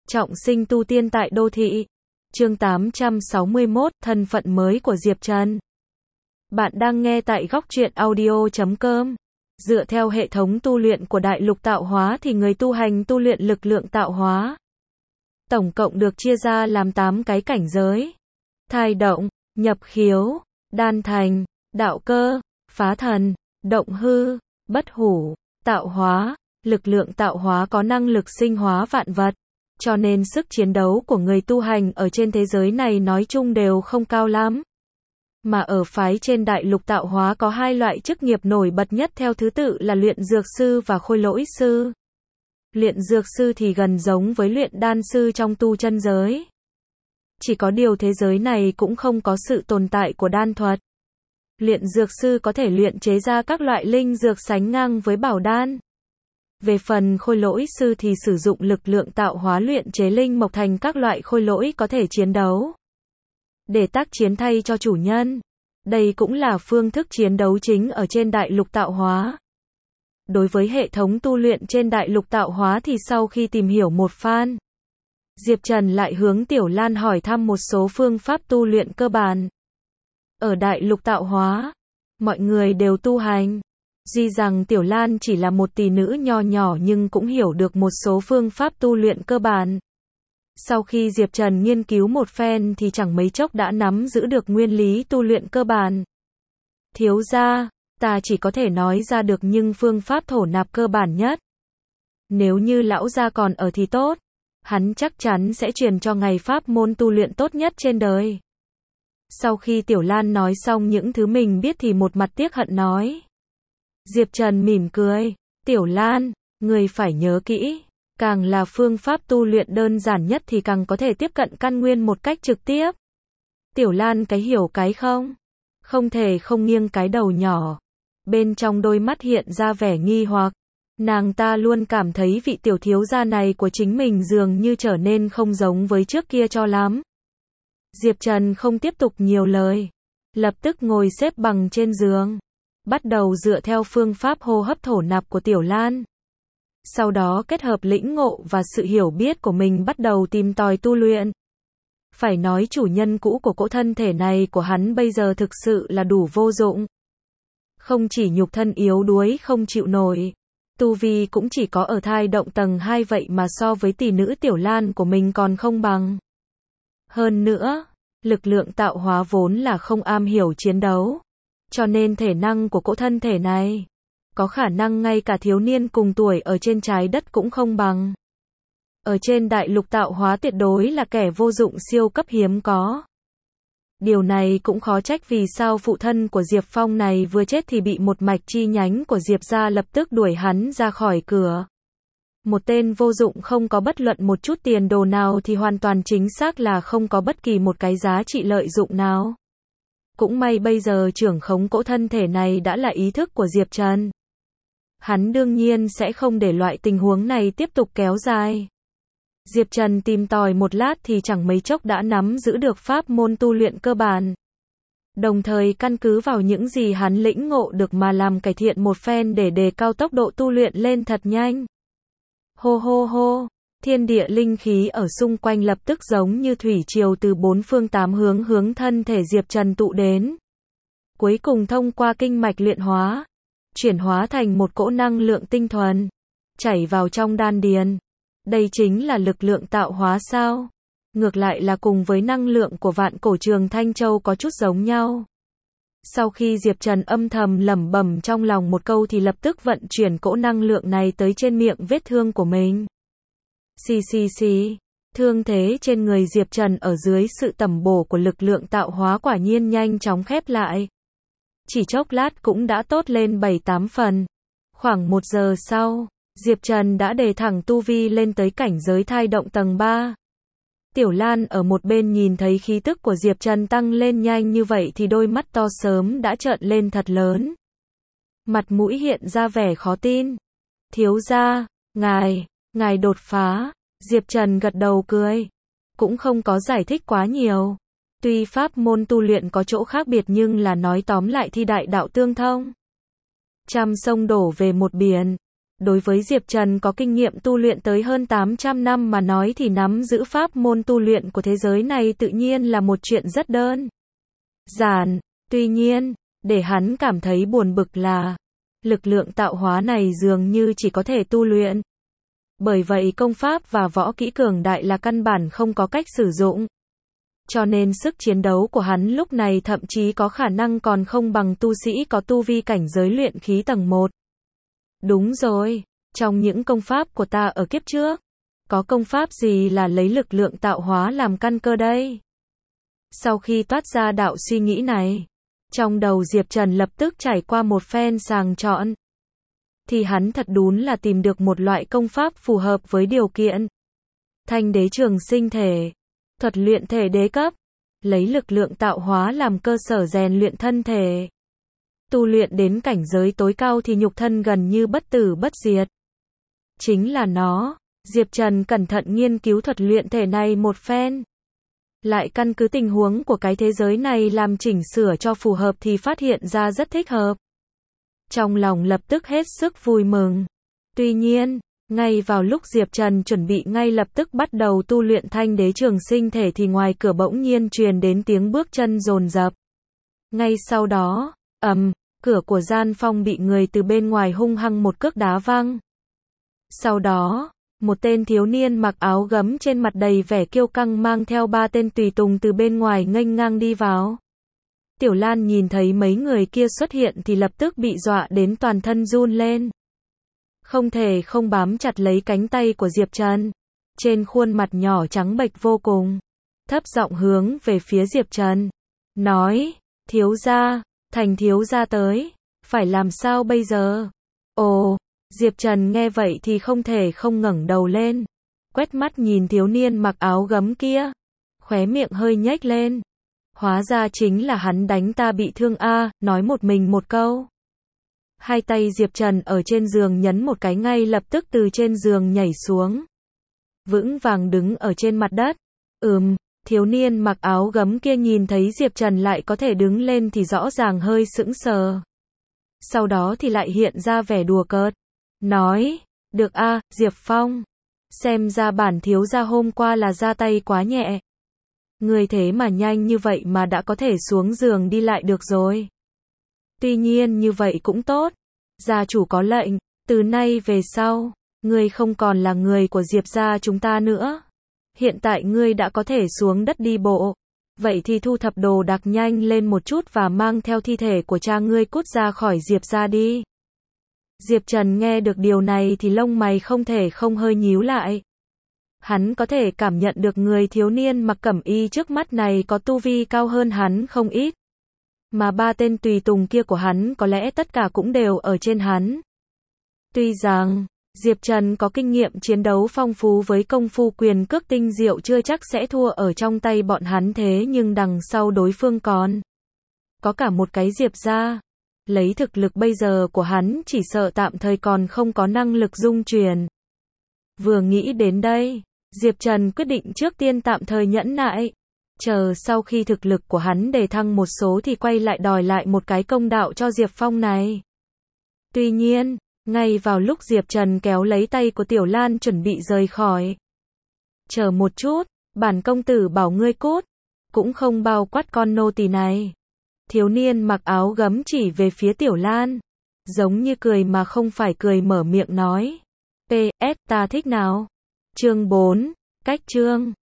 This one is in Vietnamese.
Trọng sinh tu tiên tại đô thị. Chương 861, thân phận mới của Diệp Trần. Bạn đang nghe tại góc truyện audio.com. Dựa theo hệ thống tu luyện của Đại Lục Tạo Hóa thì người tu hành tu luyện lực lượng tạo hóa tổng cộng được chia ra làm 8 cái cảnh giới: thai động, nhập khiếu, đan thành, đạo cơ, phá thần, động hư, bất hủ, tạo hóa. Lực lượng tạo hóa có năng lực sinh hóa vạn vật, cho nên sức chiến đấu của người tu hành ở trên thế giới này nói chung đều không cao lắm. Mà ở phái trên Đại Lục Tạo Hóa có hai loại chức nghiệp nổi bật nhất theo thứ tự là luyện dược sư và khôi lỗi sư. Luyện dược sư thì gần giống với luyện đan sư trong tu chân giới. Chỉ có điều thế giới này cũng không có sự tồn tại của đan thuật. Luyện dược sư có thể luyện chế ra các loại linh dược sánh ngang với bảo đan. Về phần khôi lỗi sư thì sử dụng lực lượng tạo hóa luyện chế linh mộc thành các loại khôi lỗi có thể chiến đấu, để tác chiến thay cho chủ nhân. Đây cũng là phương thức chiến đấu chính ở trên Đại Lục Tạo Hóa. Đối với hệ thống tu luyện trên Đại Lục Tạo Hóa thì sau khi tìm hiểu một phen, Diệp Trần lại hướng Tiểu Lan hỏi thăm một số phương pháp tu luyện cơ bản. Ở Đại Lục Tạo Hóa, mọi người đều tu hành. Duy rằng Tiểu Lan chỉ là một tỷ nữ nho nhỏ nhưng cũng hiểu được một số phương pháp tu luyện cơ bản. Sau khi Diệp Trần nghiên cứu một phen thì chẳng mấy chốc đã nắm giữ được nguyên lý tu luyện cơ bản. Thiếu gia, ta chỉ có thể nói ra được nhưng phương pháp thổ nạp cơ bản nhất. Nếu như lão gia còn ở thì tốt, hắn chắc chắn sẽ truyền cho ngài pháp môn tu luyện tốt nhất trên đời. Sau khi Tiểu Lan nói xong những thứ mình biết thì một mặt tiếc hận nói. Diệp Trần mỉm cười, Tiểu Lan, người phải nhớ kỹ, càng là phương pháp tu luyện đơn giản nhất thì càng có thể tiếp cận căn nguyên một cách trực tiếp. Tiểu Lan cái hiểu cái không? Không thể không nghiêng cái đầu nhỏ. Bên trong đôi mắt hiện ra vẻ nghi hoặc. Nàng ta luôn cảm thấy vị tiểu thiếu gia này của chính mình dường như trở nên không giống với trước kia cho lắm. Diệp Trần không tiếp tục nhiều lời, lập tức ngồi xếp bằng trên giường, bắt đầu dựa theo phương pháp hô hấp thổ nạp của Tiểu Lan. Sau đó kết hợp lĩnh ngộ và sự hiểu biết của mình bắt đầu tìm tòi tu luyện. Phải nói chủ nhân cũ của cỗ thân thể này của hắn bây giờ thực sự là đủ vô dụng. Không chỉ nhục thân yếu đuối không chịu nổi, tu vi cũng chỉ có ở thai động tầng 2 vậy mà so với tỷ nữ Tiểu Lan của mình còn không bằng. Hơn nữa, lực lượng tạo hóa vốn là không am hiểu chiến đấu, cho nên thể năng của cỗ thân thể này có khả năng ngay cả thiếu niên cùng tuổi ở trên trái đất cũng không bằng. Ở trên Đại Lục Tạo Hóa tuyệt đối là kẻ vô dụng siêu cấp hiếm có. Điều này cũng khó trách vì sao phụ thân của Diệp Phong này vừa chết thì bị một mạch chi nhánh của Diệp gia lập tức đuổi hắn ra khỏi cửa. Một tên vô dụng không có bất luận một chút tiền đồ nào thì hoàn toàn chính xác là không có bất kỳ một cái giá trị lợi dụng nào. Cũng may bây giờ trưởng khống cỗ thân thể này đã là ý thức của Diệp Trần. Hắn đương nhiên sẽ không để loại tình huống này tiếp tục kéo dài. Diệp Trần tìm tòi một lát thì chẳng mấy chốc đã nắm giữ được pháp môn tu luyện cơ bản. Đồng thời căn cứ vào những gì hắn lĩnh ngộ được mà làm cải thiện một phen để đề cao tốc độ tu luyện lên thật nhanh. Hô hô hô, thiên địa linh khí ở xung quanh lập tức giống như thủy triều từ bốn phương tám hướng hướng thân thể Diệp Trần tụ đến. Cuối cùng thông qua kinh mạch luyện hóa, chuyển hóa thành một cỗ năng lượng tinh thuần, chảy vào trong đan điền. Đây chính là lực lượng tạo hóa sao? Ngược lại là cùng với năng lượng của vạn cổ trường Thanh Châu có chút giống nhau. Sau khi Diệp Trần âm thầm lẩm bẩm trong lòng một câu thì lập tức vận chuyển cỗ năng lượng này tới trên miệng vết thương của mình. Xì xì xì, thương thế trên người Diệp Trần ở dưới sự tẩm bổ của lực lượng tạo hóa quả nhiên nhanh chóng khép lại. Chỉ chốc lát cũng đã tốt lên 7-8 phần. Khoảng 1 giờ sau, Diệp Trần đã đề thẳng tu vi lên tới cảnh giới thai động tầng 3. Tiểu Lan ở một bên nhìn thấy khí tức của Diệp Trần tăng lên nhanh như vậy thì đôi mắt to sớm đã trợn lên thật lớn. Mặt mũi hiện ra vẻ khó tin. Thiếu gia, ngài đột phá. Diệp Trần gật đầu cười. Cũng không có giải thích quá nhiều. Tuy pháp môn tu luyện có chỗ khác biệt nhưng là nói tóm lại thì đại đạo tương thông. Trăm sông đổ về một biển. Đối với Diệp Trần có kinh nghiệm tu luyện tới hơn 800 năm mà nói thì nắm giữ pháp môn tu luyện của thế giới này tự nhiên là một chuyện rất đơn giản. Tuy nhiên, để hắn cảm thấy buồn bực là lực lượng tạo hóa này dường như chỉ có thể tu luyện. Bởi vậy công pháp và võ kỹ cường đại là căn bản không có cách sử dụng. Cho nên sức chiến đấu của hắn lúc này thậm chí có khả năng còn không bằng tu sĩ có tu vi cảnh giới luyện khí tầng 1. Đúng rồi, trong những công pháp của ta ở kiếp trước, có công pháp gì là lấy lực lượng tạo hóa làm căn cơ đây? Sau khi toát ra đạo suy nghĩ này, trong đầu Diệp Trần lập tức trải qua một phen sàng chọn. Thì hắn thật đúng là tìm được một loại công pháp phù hợp với điều kiện. Thanh đế trường sinh thể, thuật luyện thể đế cấp, lấy lực lượng tạo hóa làm cơ sở rèn luyện thân thể. Tu luyện đến cảnh giới tối cao thì nhục thân gần như bất tử bất diệt. Chính là nó, Diệp Trần cẩn thận nghiên cứu thuật luyện thể này một phen. Lại căn cứ tình huống của cái thế giới này làm chỉnh sửa cho phù hợp thì phát hiện ra rất thích hợp. Trong lòng lập tức hết sức vui mừng. Tuy nhiên, ngay vào lúc Diệp Trần chuẩn bị ngay lập tức bắt đầu tu luyện thanh đế trường sinh thể thì ngoài cửa bỗng nhiên truyền đến tiếng bước chân dồn dập. Ngay sau đó, cửa của gian phòng bị người từ bên ngoài hung hăng một cước đá văng. Sau đó, một tên thiếu niên mặc áo gấm trên mặt đầy vẻ kiêu căng mang theo 3 tên tùy tùng từ bên ngoài nghênh ngang đi vào. Tiểu Lan nhìn thấy mấy người kia xuất hiện thì lập tức bị dọa đến toàn thân run lên. Không thể không bám chặt lấy cánh tay của Diệp Trần. Trên khuôn mặt nhỏ trắng bệch vô cùng. Thấp giọng hướng về phía Diệp Trần. Nói, thiếu gia, Thành thiếu gia tới. Phải làm sao bây giờ? Ồ, Diệp Trần nghe vậy thì không thể không ngẩng đầu lên. Quét mắt nhìn thiếu niên mặc áo gấm kia. Khóe miệng hơi nhếch lên. Hóa ra chính là hắn đánh ta bị thương a, nói một mình một câu. Hai tay Diệp Trần ở trên giường nhấn một cái ngay lập tức từ trên giường nhảy xuống. Vững vàng đứng ở trên mặt đất. Thiếu niên mặc áo gấm kia nhìn thấy Diệp Trần lại có thể đứng lên thì rõ ràng hơi sững sờ. Sau đó thì lại hiện ra vẻ đùa cợt. Nói, được a, Diệp Phong. Xem ra bản thiếu gia hôm qua là ra tay quá nhẹ. Người thế mà nhanh như vậy mà đã có thể xuống giường đi lại được rồi. Tuy nhiên như vậy cũng tốt. Gia chủ có lệnh, từ nay về sau, ngươi không còn là người của Diệp gia chúng ta nữa. Hiện tại ngươi đã có thể xuống đất đi bộ. Vậy thì thu thập đồ đạc nhanh lên một chút và mang theo thi thể của cha ngươi cút ra khỏi Diệp gia đi. Diệp Trần nghe được điều này thì lông mày không thể không hơi nhíu lại. Hắn có thể cảm nhận được người thiếu niên mặc cẩm y trước mắt này có tu vi cao hơn hắn không ít. Mà 3 tên tùy tùng kia của hắn có lẽ tất cả cũng đều ở trên hắn. Tuy rằng, Diệp Trần có kinh nghiệm chiến đấu phong phú với công phu quyền cước tinh diệu chưa chắc sẽ thua ở trong tay bọn hắn thế nhưng đằng sau đối phương còn có cả một cái Diệp gia. Lấy thực lực bây giờ của hắn chỉ sợ tạm thời còn không có năng lực dung chuyển. Vừa nghĩ đến đây, Diệp Trần quyết định trước tiên tạm thời nhẫn nại. Chờ sau khi thực lực của hắn đề thăng một số thì quay lại đòi lại một cái công đạo cho Diệp Phong này. Tuy nhiên, ngay vào lúc Diệp Trần kéo lấy tay của Tiểu Lan chuẩn bị rời khỏi. Chờ một chút, bản công tử bảo ngươi cút, cũng không bao quát con nô tỳ này. Thiếu niên mặc áo gấm chỉ về phía Tiểu Lan, giống như cười mà không phải cười mở miệng nói. PS ta thích nào? Chương 4, cách chương.